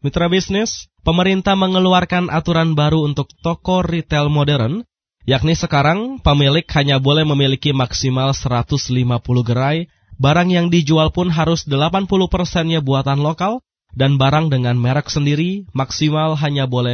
Mitra bisnis, pemerintah mengeluarkan aturan baru untuk toko retail modern, yakni sekarang pemilik hanya boleh memiliki maksimal 150 gerai, barang yang dijual pun harus 80%-nya buatan lokal, dan barang dengan merek sendiri maksimal hanya boleh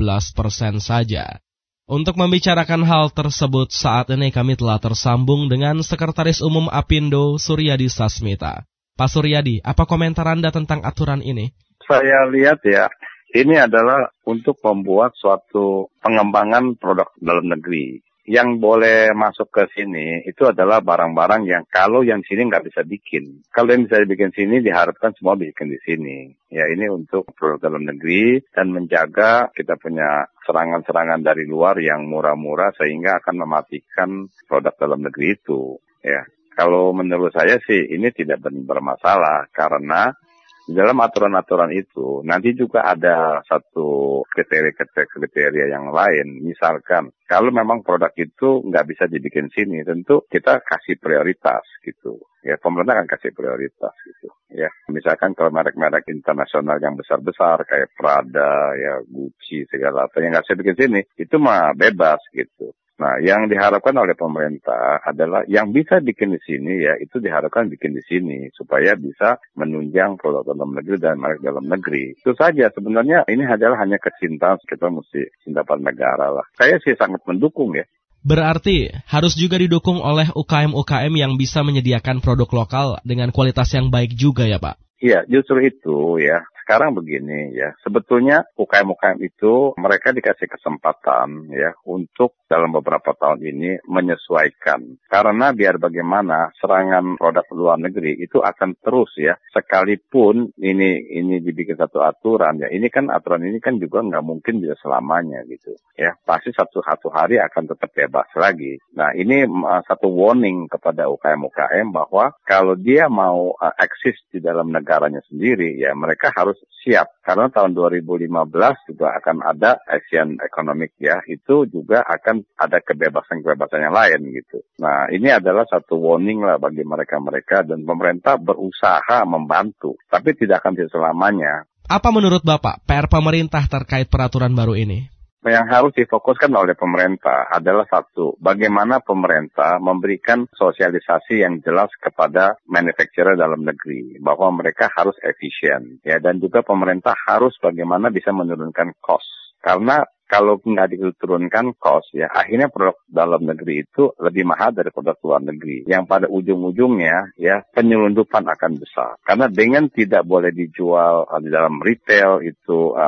15% saja. Untuk membicarakan hal tersebut, saat ini kami telah tersambung dengan Sekretaris Umum Apindo, Suryadi Sasmita. Pak Suryadi, apa komentar Anda tentang aturan ini? Saya lihat ya, ini adalah untuk membuat suatu pengembangan produk dalam negeri. Yang boleh masuk ke sini itu adalah barang-barang yang kalau yang sini nggak bisa bikin. Kalau yang bisa dibikin sini diharapkan semua bikin di sini. Ya ini untuk produk dalam negeri dan menjaga kita punya serangan-serangan dari luar yang murah-murah sehingga akan mematikan produk dalam negeri itu. Ya, kalau menurut saya sih ini tidak bermasalah karena di dalam aturan-aturan itu nanti juga ada satu kriteria yang lain. Misalkan kalau memang produk itu nggak bisa dibikin sini, tentu kita kasih prioritas gitu. Ya, pemerintah akan kasih prioritas gitu. Ya, misalkan kalau merek-merek internasional yang besar-besar kayak Prada, ya Gucci segala apa yang nggak bisa bikin sini, itu mah bebas gitu. Nah, yang diharapkan oleh pemerintah adalah yang bisa bikin di sini ya itu diharapkan bikin di sini supaya bisa menunjang produk dalam negeri dan merek dalam negeri. Itu saja sebenarnya ini adalah hanya kecintaan kita mesti cinta pada negara lah. Saya sih sangat mendukung ya. Berarti harus juga didukung oleh UKM-UKM yang bisa menyediakan produk lokal dengan kualitas yang baik juga ya Pak? Iya, justru itu ya. Sekarang begini ya, sebetulnya UKM-UKM itu mereka dikasih kesempatan ya untuk dalam beberapa tahun ini menyesuaikan. Karena biar bagaimana serangan produk luar negeri itu akan terus ya, sekalipun ini dibikin satu aturan ya, ini kan aturan ini kan juga nggak mungkin bisa selamanya gitu ya, pasti satu hari akan tetap bebas lagi. Nah ini satu warning kepada UKM-UKM bahwa kalau dia mau eksis di dalam negaranya sendiri ya mereka harus siap, karena tahun 2015 juga akan ada Asian Economic ya, itu juga akan ada kebebasan-kebebasan yang lain gitu. Nah ini adalah satu warning lah bagi mereka-mereka dan pemerintah berusaha membantu, tapi tidak akan bisa selamanya. Apa menurut Bapak PR pemerintah terkait peraturan baru ini? Yang harus difokuskan oleh pemerintah adalah satu, bagaimana pemerintah memberikan sosialisasi yang jelas kepada manufacturer dalam negeri, bahwa mereka harus efisien, ya, dan juga pemerintah harus bagaimana bisa menurunkan cost. Karena kalau nggak diturunkan cost, ya akhirnya produk dalam negeri itu lebih mahal dari produk luar negeri. Yang pada ujung-ujungnya, ya penyelundupan akan besar. Karena dengan tidak boleh dijual di dalam retail itu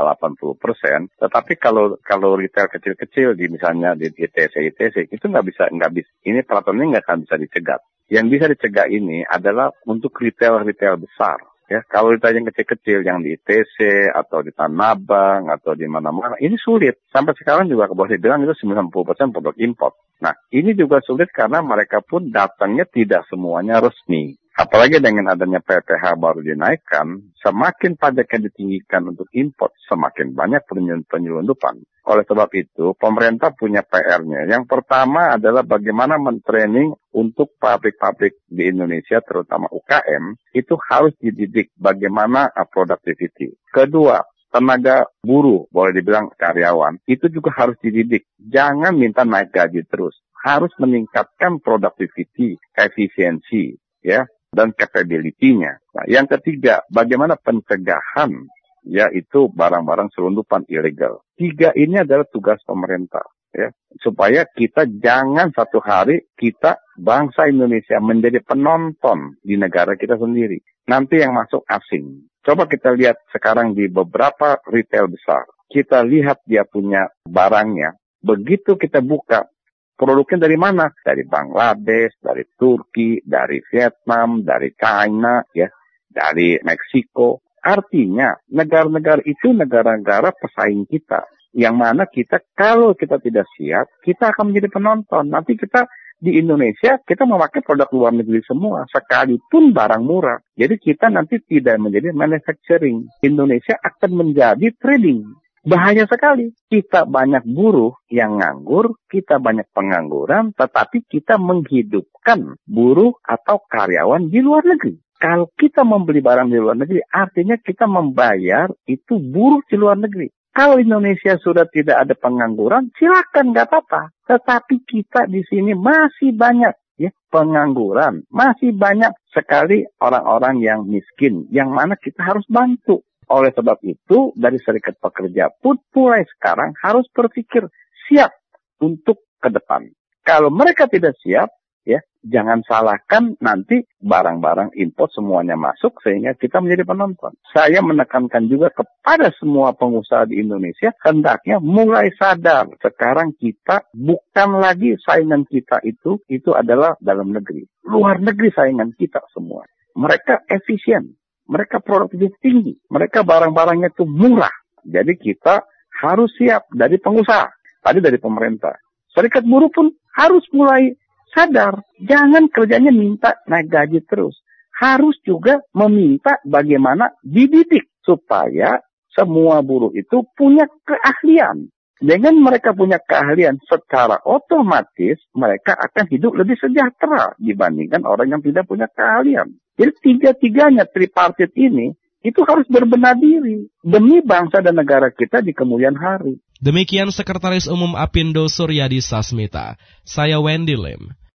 80%, tetapi kalau retail kecil-kecil di misalnya di ITC itu nggak bisa. Ini peraturan ini nggak akan bisa dicegat. Yang bisa dicegah ini adalah untuk retail besar. Ya, kalau ditanya yang kecil-kecil yang di ITC atau di Tanah Abang atau di mana-mana, ini sulit. Sampai sekarang juga boleh dibilang itu 90% produk impor. Nah, ini juga sulit karena mereka pun datangnya tidak semuanya resmi. Apalagi dengan adanya PPH baru dinaikkan, semakin pajak yang ditinggikan untuk impor, semakin banyak penyelundupan. Oleh sebab itu, pemerintah punya PR-nya. Yang pertama adalah bagaimana mentraining untuk pabrik-pabrik di Indonesia, terutama UKM, itu harus dididik bagaimana productivity. Kedua, tenaga buruh, boleh dibilang karyawan, itu juga harus dididik. Jangan minta naik gaji terus. Harus meningkatkan productivity, efisiensi, ya, dan capability-nya. Nah, yang ketiga, bagaimana pencegahan, yaitu barang-barang selundupan ilegal. 3 ini adalah tugas pemerintah, ya, supaya kita jangan satu hari kita bangsa Indonesia menjadi penonton di negara kita sendiri. Nanti yang masuk asing. Coba kita lihat sekarang di beberapa retail besar. Kita lihat dia punya barangnya. Begitu kita buka, produknya dari mana? Dari Bangladesh, dari Turki, dari Vietnam, dari China, ya, dari Meksiko. Artinya, negara-negara itu negara-negara pesaing kita. Yang mana kita, kalau kita tidak siap, kita akan menjadi penonton. Nanti kita di Indonesia, kita memakai produk luar negeri semua, sekalipun barang murah. Jadi kita nanti tidak menjadi manufacturing. Indonesia akan menjadi trading. Bahaya sekali. Kita banyak buruh yang nganggur, kita banyak pengangguran, tetapi kita menghidupkan buruh atau karyawan di luar negeri. Kalau kita membeli barang di luar negeri, artinya kita membayar itu buruh di luar negeri. Kalau Indonesia sudah tidak ada pengangguran, silakan, nggak apa-apa. Tetapi kita di sini masih banyak ya pengangguran, masih banyak sekali orang-orang yang miskin, yang mana kita harus bantu. Oleh sebab itu, dari Serikat Pekerja pun mulai sekarang harus berpikir siap untuk ke depan. Kalau mereka tidak siap, ya jangan salahkan nanti barang-barang impor semuanya masuk sehingga kita menjadi penonton. Saya menekankan juga kepada semua pengusaha di Indonesia hendaknya mulai sadar sekarang kita bukan lagi saingan kita itu adalah dalam negeri. Luar negeri saingan kita semua. Mereka efisien, mereka produktivitas tinggi, mereka barang-barangnya itu murah. Jadi kita harus siap dari pengusaha, tadi dari pemerintah. Serikat buruh pun harus mulai sadar, jangan kerjanya minta naik gaji terus. Harus juga meminta bagaimana dididik supaya semua buruh itu punya keahlian. Dengan mereka punya keahlian, secara otomatis mereka akan hidup lebih sejahtera dibandingkan orang yang tidak punya keahlian. Jadi tiga-tiganya tripartit ini itu harus berbenah diri demi bangsa dan negara kita di kemudian hari. Demikian Sekretaris Umum Apindo Suryadi Sasmita. Saya Wendy Lim.